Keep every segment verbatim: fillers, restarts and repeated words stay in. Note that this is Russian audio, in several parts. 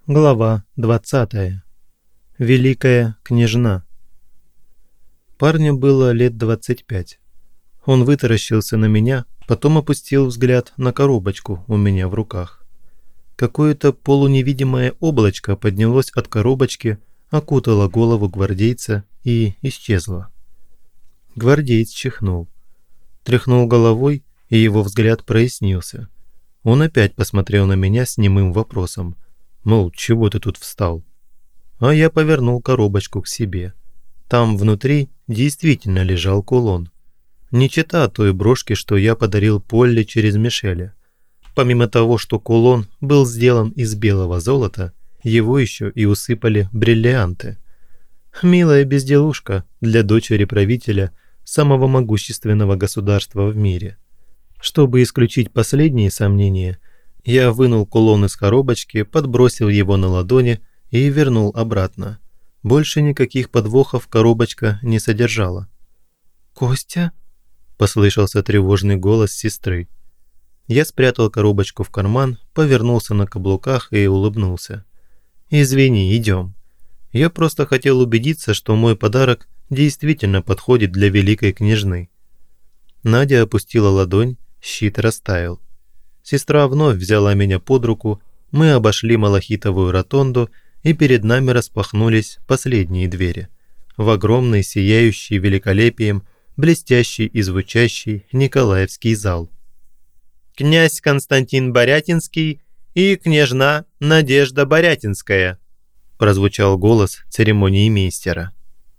Глава двадцатая. Великая княжна. Парню было лет двадцать пять. Он вытаращился на меня, потом опустил взгляд на коробочку у меня в руках. Какое-то полуневидимое облачко поднялось от коробочки, окутало голову гвардейца и исчезло. Гвардеец чихнул. Тряхнул головой, и его взгляд прояснился. Он опять посмотрел на меня с немым вопросом. Мол, чего ты тут встал? А я повернул коробочку к себе. Там внутри действительно лежал кулон. Не чета той брошки, что я подарил Полли через Мишеля. Помимо того, что кулон был сделан из белого золота, его еще и усыпали бриллианты. Милая безделушка для дочери правителя самого могущественного государства в мире. Чтобы исключить последние сомнения, я вынул кулон из коробочки, подбросил его на ладони и вернул обратно. Больше никаких подвохов коробочка не содержала. «Костя?» – послышался тревожный голос сестры. Я спрятал коробочку в карман, повернулся на каблуках и улыбнулся. «Извини, идем. Я просто хотел убедиться, что мой подарок действительно подходит для великой княжны». Надя опустила ладонь, щит растаял. Сестра вновь взяла меня под руку, мы обошли малахитовую ротонду, и перед нами распахнулись последние двери. В огромный, сияющий великолепием, блестящий и звучащий Николаевский зал. «Князь Константин Борятинский и княжна Надежда Борятинская», прозвучал голос церемониймейстера.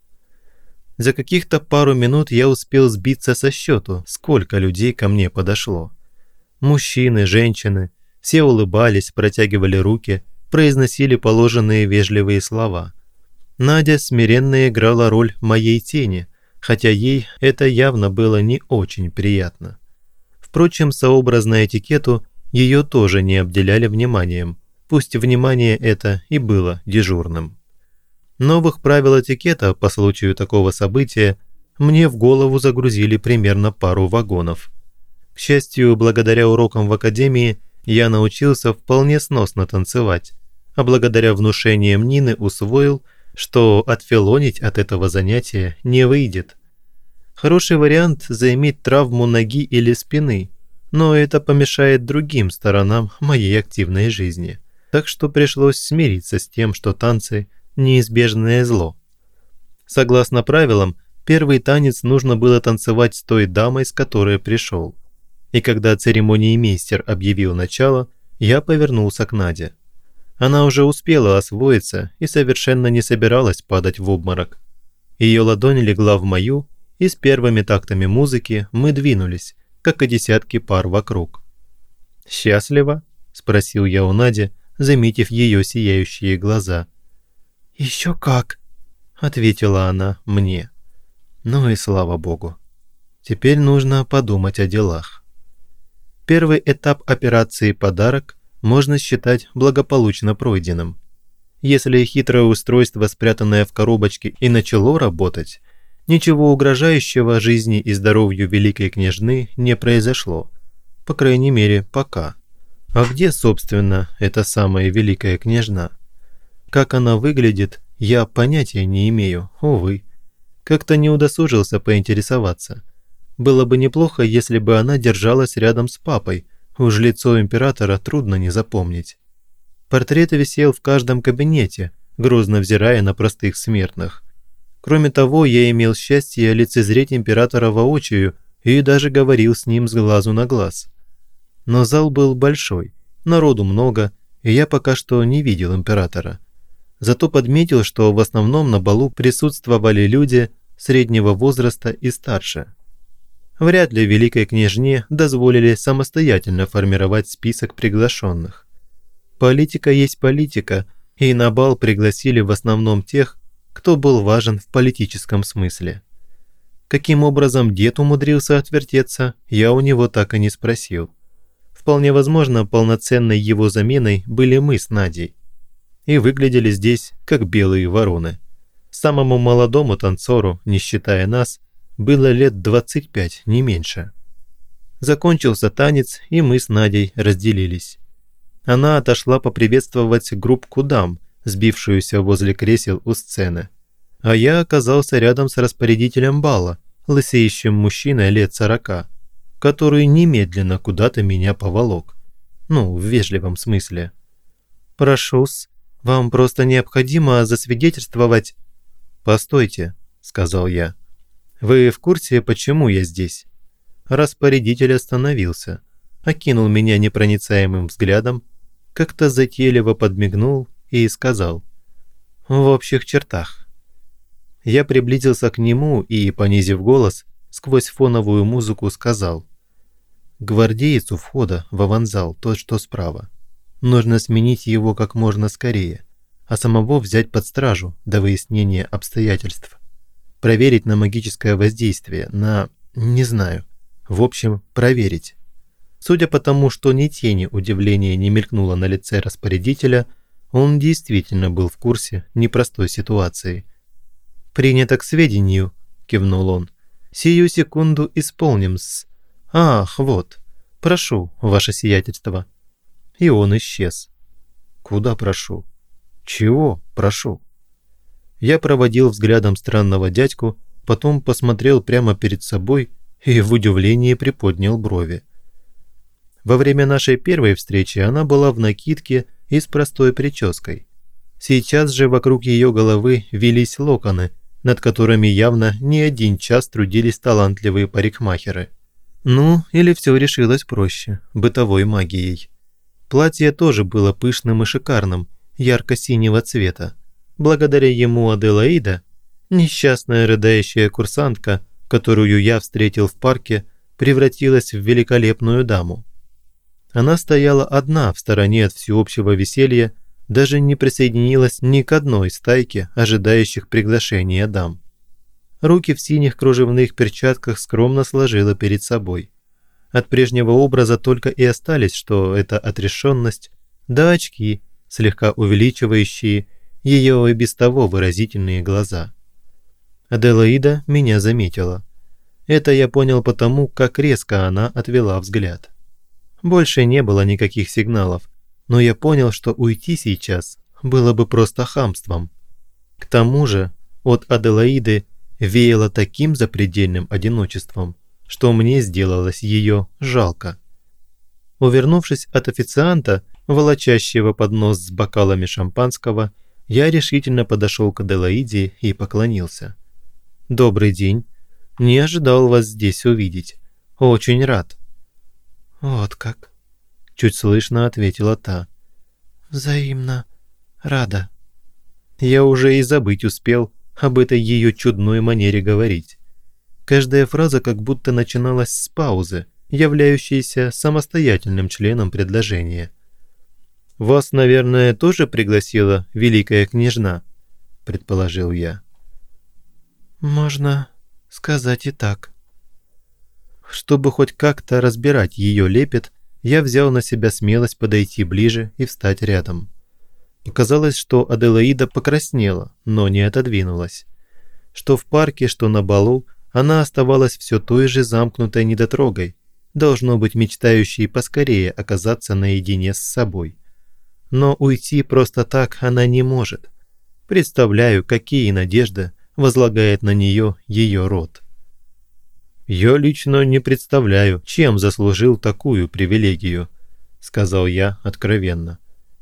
За каких-то пару минут я успел сбиться со счету, сколько людей ко мне подошло. Мужчины, женщины, все улыбались, протягивали руки, произносили положенные вежливые слова. Надя смиренно играла роль моей тени, хотя ей это явно было не очень приятно. Впрочем, сообразно этикету, ее тоже не обделяли вниманием, пусть внимание это и было дежурным. Новых правил этикета по случаю такого события мне в голову загрузили примерно пару вагонов. К счастью, благодаря урокам в академии я научился вполне сносно танцевать, а благодаря внушениям Нины усвоил, что отфилонить от этого занятия не выйдет. Хороший вариант заиметь травму ноги или спины, но это помешает другим сторонам моей активной жизни, так что пришлось смириться с тем, что танцы – неизбежное зло. Согласно правилам, первый танец нужно было танцевать с той дамой, с которой пришел. И когда церемониймейстер объявил начало, я повернулся к Наде. Она уже успела освоиться и совершенно не собиралась падать в обморок. Ее ладонь легла в мою, и с первыми тактами музыки мы двинулись, как и десятки пар вокруг. «Счастлива?» – спросил я у Нади, заметив ее сияющие глаза. «Еще как!» – ответила она мне. Ну и слава богу. Теперь нужно подумать о делах. Первый этап операции «Подарок» можно считать благополучно пройденным. Если хитрое устройство, спрятанное в коробочке, и начало работать, ничего угрожающего жизни и здоровью великой княжны не произошло. По крайней мере, пока. А где, собственно, эта самая великая княжна? Как она выглядит, я понятия не имею, увы. Как-то не удосужился поинтересоваться. Было бы неплохо, если бы она держалась рядом с папой, уж лицо императора трудно не запомнить. Портрет висел в каждом кабинете, грозно взирая на простых смертных. Кроме того, я имел счастье лицезреть императора воочию и даже говорил с ним с глазу на глаз. Но зал был большой, народу много, и я пока что не видел императора. Зато подметил, что в основном на балу присутствовали люди среднего возраста и старше. Вряд ли великой княжне дозволили самостоятельно формировать список приглашенных. Политика есть политика, и на бал пригласили в основном тех, кто был важен в политическом смысле. Каким образом дед умудрился отвертеться, я у него так и не спросил. Вполне возможно, полноценной его заменой были мы с Надей. И выглядели здесь, как белые вороны. Самому молодому танцору, не считая нас, было лет двадцать пять, не меньше. Закончился танец, и мы с Надей разделились. Она отошла поприветствовать группку дам, сбившуюся возле кресел у сцены. А я оказался рядом с распорядителем бала, лысеющим мужчиной лет сорока, который немедленно куда-то меня поволок. Ну, в вежливом смысле. «Прошу-с, вам просто необходимо засвидетельствовать...» «Постойте», – сказал я. «Вы в курсе, почему я здесь?» Распорядитель остановился, окинул меня непроницаемым взглядом, как-то затейливо подмигнул и сказал: «В общих чертах». Я приблизился к нему и, понизив голос, сквозь фоновую музыку сказал: «Гвардеец у входа в аванзал, тот, что справа. Нужно сменить его как можно скорее, а самого взять под стражу до выяснения обстоятельств. Проверить на магическое воздействие, на... не знаю. В общем, проверить». Судя по тому, что ни тени удивления не мелькнуло на лице распорядителя, он действительно был в курсе непростой ситуации. «Принято к сведению», – кивнул он. «Сию секунду исполним-с. Ах, вот. Прошу, ваше сиятельство». И он исчез. «Куда прошу? Чего прошу?» Я проводил взглядом странного дядьку, потом посмотрел прямо перед собой и в удивлении приподнял брови. Во время нашей первой встречи она была в накидке и с простой прической. Сейчас же вокруг ее головы вились локоны, над которыми явно не один час трудились талантливые парикмахеры. Ну, или все решилось проще, бытовой магией. Платье тоже было пышным и шикарным, ярко-синего цвета. Благодаря ему Аделаида, несчастная рыдающая курсантка, которую я встретил в парке, превратилась в великолепную даму. Она стояла одна в стороне от всеобщего веселья, даже не присоединилась ни к одной стайке ожидающих приглашения дам. Руки в синих кружевных перчатках скромно сложила перед собой. От прежнего образа только и остались, что это отрешенность, да очки, слегка увеличивающие ее и без того выразительные глаза. Аделаида меня заметила. Это я понял потому, как резко она отвела взгляд. Больше не было никаких сигналов, но я понял, что уйти сейчас было бы просто хамством. К тому же от Аделаиды веяло таким запредельным одиночеством, что мне сделалось ее жалко. Увернувшись от официанта, волочащего поднос с бокалами шампанского, я решительно подошел к Аделаиде и поклонился. «Добрый день. Не ожидал вас здесь увидеть. Очень рад». «Вот как», – чуть слышно ответила та. «Взаимно рада». Я уже и забыть успел об этой ее чудной манере говорить. Каждая фраза как будто начиналась с паузы, являющейся самостоятельным членом предложения. «Вас, наверное, тоже пригласила великая княжна?» – предположил я. «Можно сказать и так». Чтобы хоть как-то разбирать ее лепет, я взял на себя смелость подойти ближе и встать рядом. Показалось, что Аделаида покраснела, но не отодвинулась. Что в парке, что на балу, она оставалась все той же замкнутой недотрогой, должно быть мечтающей поскорее оказаться наедине с собой. Но уйти просто так она не может. Представляю, какие надежды возлагает на нее ее род. «Я лично не представляю, чем заслужил такую привилегию», – сказал я откровенно.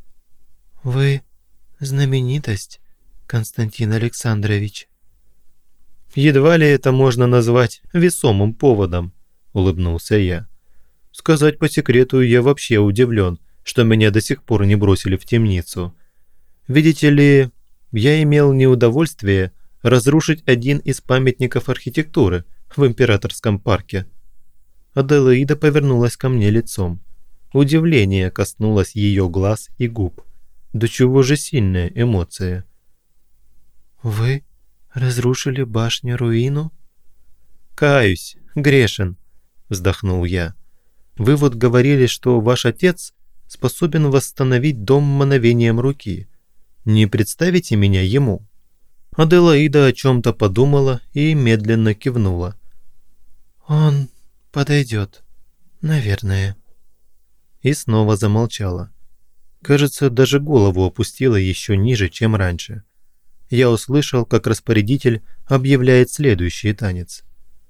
«Вы знаменитость, Константин Александрович». «Едва ли это можно назвать весомым поводом», – улыбнулся я. «Сказать по секрету, я вообще удивлен, что меня до сих пор не бросили в темницу. Видите ли, я имел неудовольствие разрушить один из памятников архитектуры в Императорском парке». Аделаида повернулась ко мне лицом. Удивление коснулось ее глаз и губ. До чего же сильная эмоция. «Вы разрушили башню-руину?» «Каюсь, грешен», – вздохнул я. «Вы вот говорили, что ваш отец способен восстановить дом мановением руки. Не представите меня ему?» Аделаида о чем-то подумала и медленно кивнула. «Он подойдет, наверное». И снова замолчала. Кажется, даже голову опустила еще ниже, чем раньше. Я услышал, как распорядитель объявляет следующий танец.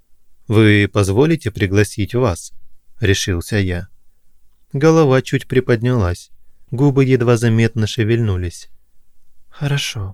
«Вы позволите пригласить вас?» – решился я. Голова чуть приподнялась, губы едва заметно шевельнулись. «Хорошо».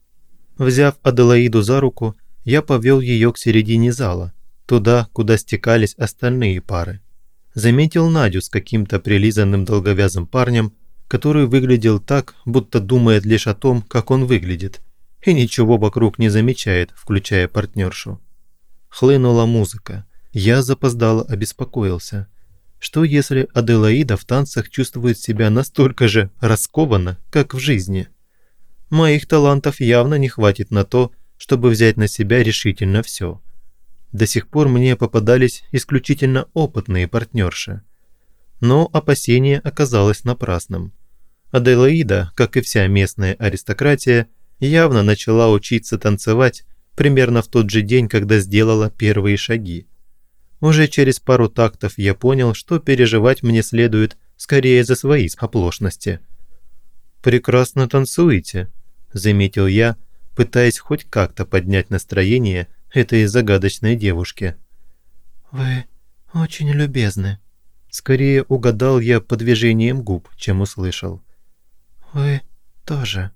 Взяв Аделаиду за руку, я повел ее к середине зала, туда, куда стекались остальные пары. Заметил Надю с каким-то прилизанным долговязым парнем, который выглядел так, будто думает лишь о том, как он выглядит, и ничего вокруг не замечает, включая партнершу. Хлынула музыка. Я запоздало обеспокоился. Что если Аделаида в танцах чувствует себя настолько же раскованно, как в жизни? Моих талантов явно не хватит на то, чтобы взять на себя решительно все. До сих пор мне попадались исключительно опытные партнерши. Но опасение оказалось напрасным. Аделаида, как и вся местная аристократия, явно начала учиться танцевать примерно в тот же день, когда сделала первые шаги. Уже через пару тактов я понял, что переживать мне следует скорее за свои оплошности. «Прекрасно танцуете», – заметил я, пытаясь хоть как-то поднять настроение этой загадочной девушки. «Вы очень любезны», – скорее угадал я по движениям губ, чем услышал. «Вы тоже».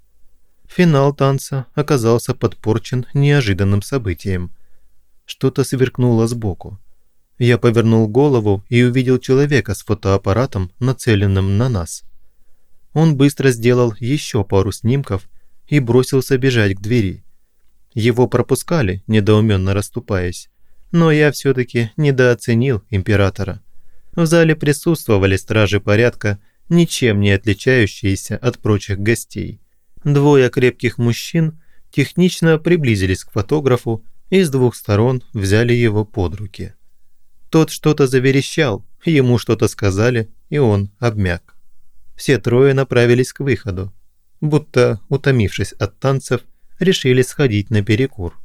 Финал танца оказался подпорчен неожиданным событием. Что-то сверкнуло сбоку. Я повернул голову и увидел человека с фотоаппаратом, нацеленным на нас. Он быстро сделал еще пару снимков и бросился бежать к двери. Его пропускали, недоуменно расступаясь, но я все-таки недооценил императора. В зале присутствовали стражи порядка, ничем не отличающиеся от прочих гостей. Двое крепких мужчин технично приблизились к фотографу и с двух сторон взяли его под руки. Тот что-то заверещал, ему что-то сказали, и он обмяк. Все трое направились к выходу, будто, утомившись от танцев, решили сходить на перекур.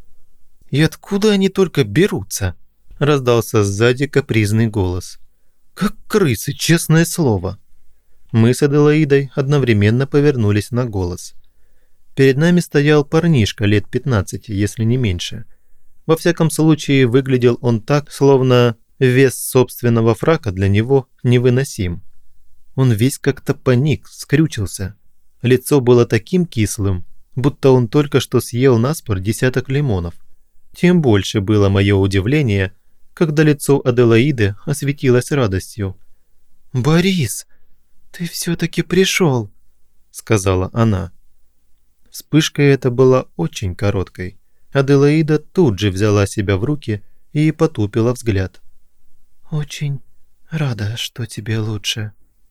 «И откуда они только берутся?» – раздался сзади капризный голос. «Как крысы, честное слово!» Мы с Аделаидой одновременно повернулись на голос. Перед нами стоял парнишка лет пятнадцати, если не меньше. Во всяком случае, выглядел он так, словно вес собственного фрака для него невыносим. Он весь как-то паник, скрючился. Лицо было таким кислым, будто он только что съел наспор десяток лимонов. Тем больше было мое удивление, когда лицо Аделаиды осветилось радостью. «Борис, ты все-таки пришел», – сказала она. Вспышка эта была очень короткой. Аделаида тут же взяла себя в руки и потупила взгляд. «Очень рада, что тебе лучше».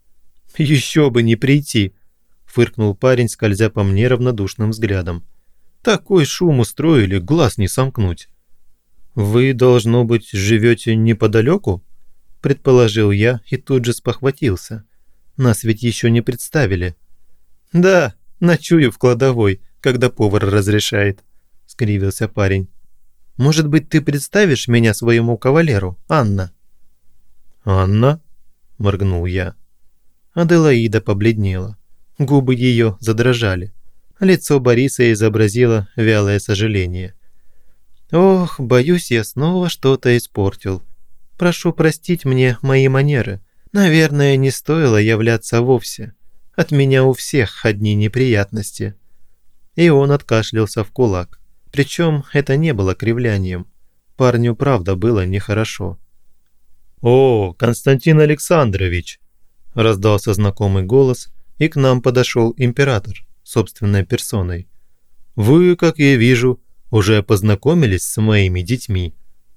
«Еще бы не прийти!» – фыркнул парень, скользя по мне равнодушным взглядом. «Такой шум устроили, глаз не сомкнуть». «Вы, должно быть, живете неподалеку?» – предположил я и тут же спохватился. Нас ведь еще не представили. «Да, ночую в кладовой, когда повар разрешает», – скривился парень. «Может быть, ты представишь меня своему кавалеру, Анна?» «Анна?» – моргнул я. Аделаида побледнела. Губы ее задрожали. Лицо Бориса изобразило вялое сожаление. «Ох, боюсь, я снова что-то испортил. Прошу простить мне мои манеры. Наверное, не стоило являться вовсе. От меня у всех одни неприятности». И он откашлялся в кулак. Причем это не было кривлянием. Парню правда было нехорошо. «О, Константин Александрович!» – раздался знакомый голос, и к нам подошел император собственной персоной. «Вы, как я вижу, уже познакомились с моими детьми».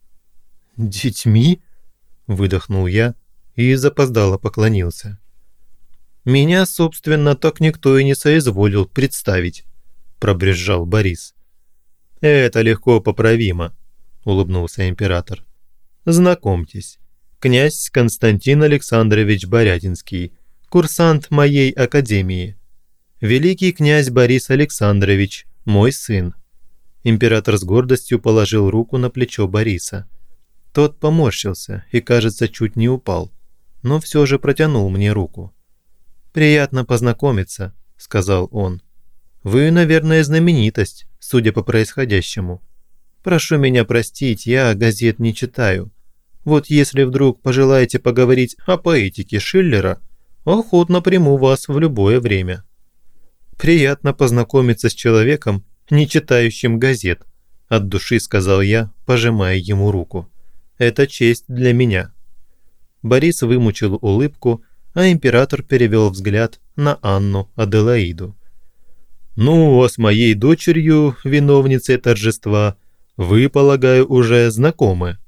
«Детьми?» – выдохнул я и запоздало поклонился. «Меня, собственно, так никто и не соизволил представить», – пробрезжал Борис. «Это легко поправимо», – улыбнулся император. «Знакомьтесь, князь Константин Александрович Борятинский, курсант моей академии. Великий князь Борис Александрович, мой сын». Император с гордостью положил руку на плечо Бориса. Тот поморщился и, кажется, чуть не упал, но все же протянул мне руку. «Приятно познакомиться», – сказал он. «Вы, наверное, знаменитость, судя по происходящему. Прошу меня простить, я газет не читаю. Вот если вдруг пожелаете поговорить о поэтике Шиллера, охотно приму вас в любое время». «Приятно познакомиться с человеком, не читающим газет», – от души сказал я, пожимая ему руку. «Это честь для меня». Борис вымучил улыбку, а император перевел взгляд на Анну Аделаиду. «Ну, а с моей дочерью, виновницей торжества, вы, полагаю, уже знакомы?»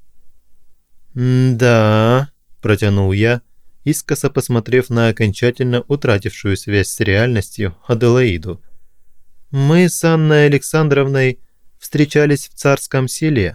«Да», – протянул я, искоса посмотрев на окончательно утратившую связь с реальностью Аделаиду. «Мы с Анной Александровной встречались в Царском селе».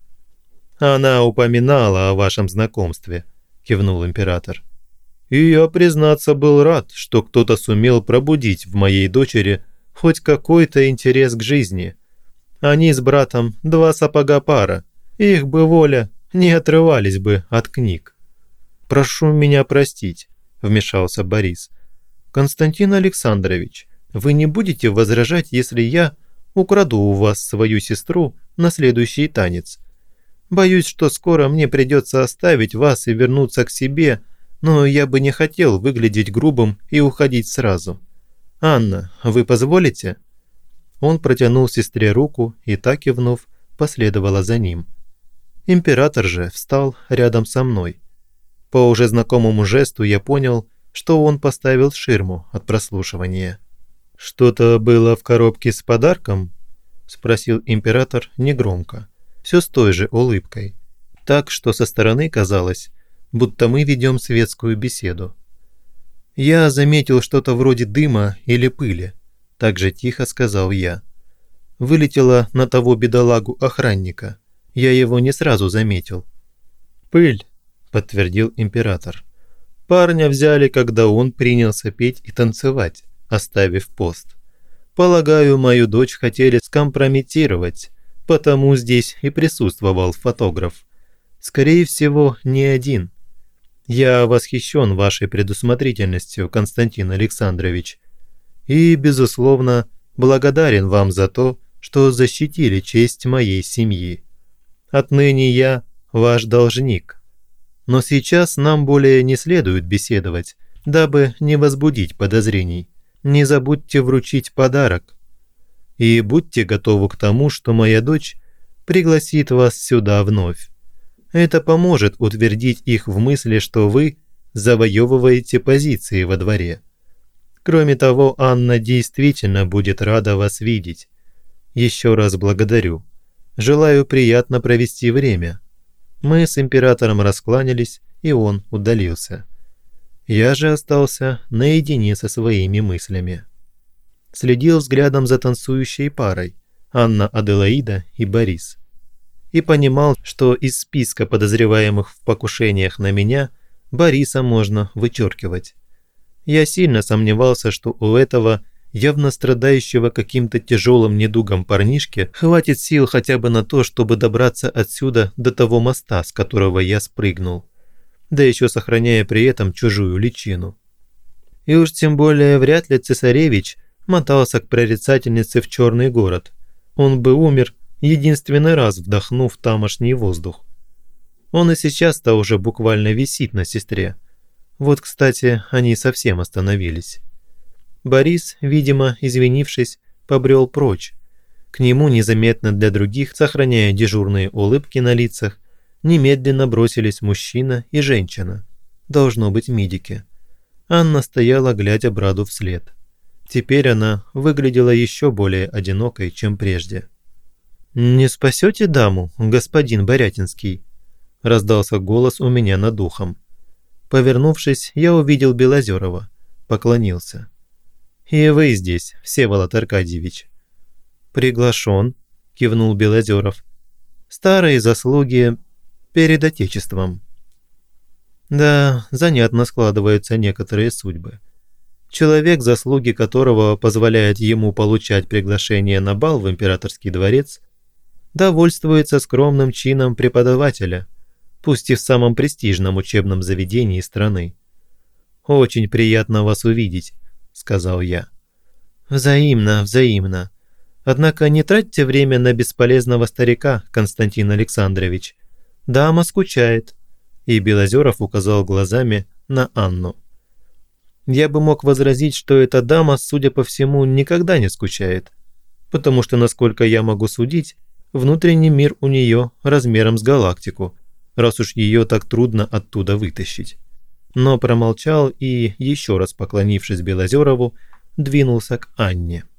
«Она упоминала о вашем знакомстве», – кивнул император. «И я, признаться, был рад, что кто-то сумел пробудить в моей дочери хоть какой-то интерес к жизни. Они с братом два сапога пара, их бы воля не отрывались бы от книг». «Прошу меня простить», – вмешался Борис. «Константин Александрович, вы не будете возражать, если я украду у вас свою сестру на следующий танец? Боюсь, что скоро мне придется оставить вас и вернуться к себе, но я бы не хотел выглядеть грубым и уходить сразу. Анна, вы позволите?» Он протянул сестре руку и, так кивнув, последовала за ним. Император же встал рядом со мной. По уже знакомому жесту я понял, что он поставил ширму от прослушивания. «Что-то было в коробке с подарком?» – спросил император негромко, все с той же улыбкой. Так, что со стороны казалось, будто мы ведем светскую беседу. «Я заметил что-то вроде дыма или пыли», – так же тихо сказал я. «Вылетело на того бедолагу-охранника. Я его не сразу заметил». «Пыль», – подтвердил император. «Парня взяли, когда он принялся петь и танцевать, оставив пост. Полагаю, мою дочь хотели скомпрометировать, потому здесь и присутствовал фотограф. Скорее всего, не один. Я восхищен вашей предусмотрительностью, Константин Александрович, и, безусловно, благодарен вам за то, что защитили честь моей семьи. Отныне я ваш должник. Но сейчас нам более не следует беседовать, дабы не возбудить подозрений. Не забудьте вручить подарок. И будьте готовы к тому, что моя дочь пригласит вас сюда вновь. Это поможет утвердить их в мысли, что вы завоевываете позиции во дворе. Кроме того, Анна действительно будет рада вас видеть. Еще раз благодарю. Желаю приятно провести время». Мы с императором раскланялись, и он удалился. Я же остался наедине со своими мыслями. Следил взглядом за танцующей парой Анна Аделаида и Борис. И понимал, что из списка подозреваемых в покушениях на меня Бориса можно вычеркивать. Я сильно сомневался, что у этого явно страдающего каким-то тяжелым недугом парнишки хватит сил хотя бы на то, чтобы добраться отсюда до того моста, с которого я спрыгнул, да еще сохраняя при этом чужую личину. И уж тем более вряд ли цесаревич мотался к прорицательнице в Черный город. Он бы умер, единственный раз вдохнув тамошний воздух. Он и сейчас-то уже буквально висит на сестре. Вот, кстати, они совсем остановились. Борис, видимо, извинившись, побрел прочь. К нему незаметно для других, сохраняя дежурные улыбки на лицах, немедленно бросились мужчина и женщина. Должно быть медики. Анна стояла, глядя брату вслед. Теперь она выглядела еще более одинокой, чем прежде. «Не спасете даму, господин Борятинский?» – раздался голос у меня над ухом. Повернувшись, я увидел Белозерова, поклонился. «И вы здесь, Всеволод Аркадьевич». «Приглашен», – кивнул Белозеров. «Старые заслуги перед Отечеством». Да, занятно складываются некоторые судьбы. Человек, заслуги которого позволяют ему получать приглашение на бал в императорский дворец, довольствуется скромным чином преподавателя, пусть и в самом престижном учебном заведении страны. «Очень приятно вас увидеть», – сказал я. «Взаимно, взаимно. Однако не тратьте время на бесполезного старика, Константин Александрович. Дама скучает». И Белозеров указал глазами на Анну. Я бы мог возразить, что эта дама, судя по всему, никогда не скучает, потому что, насколько я могу судить, внутренний мир у нее размером с галактику, раз уж ее так трудно оттуда вытащить. Но промолчал и, еще раз поклонившись Белозерову, двинулся к Анне.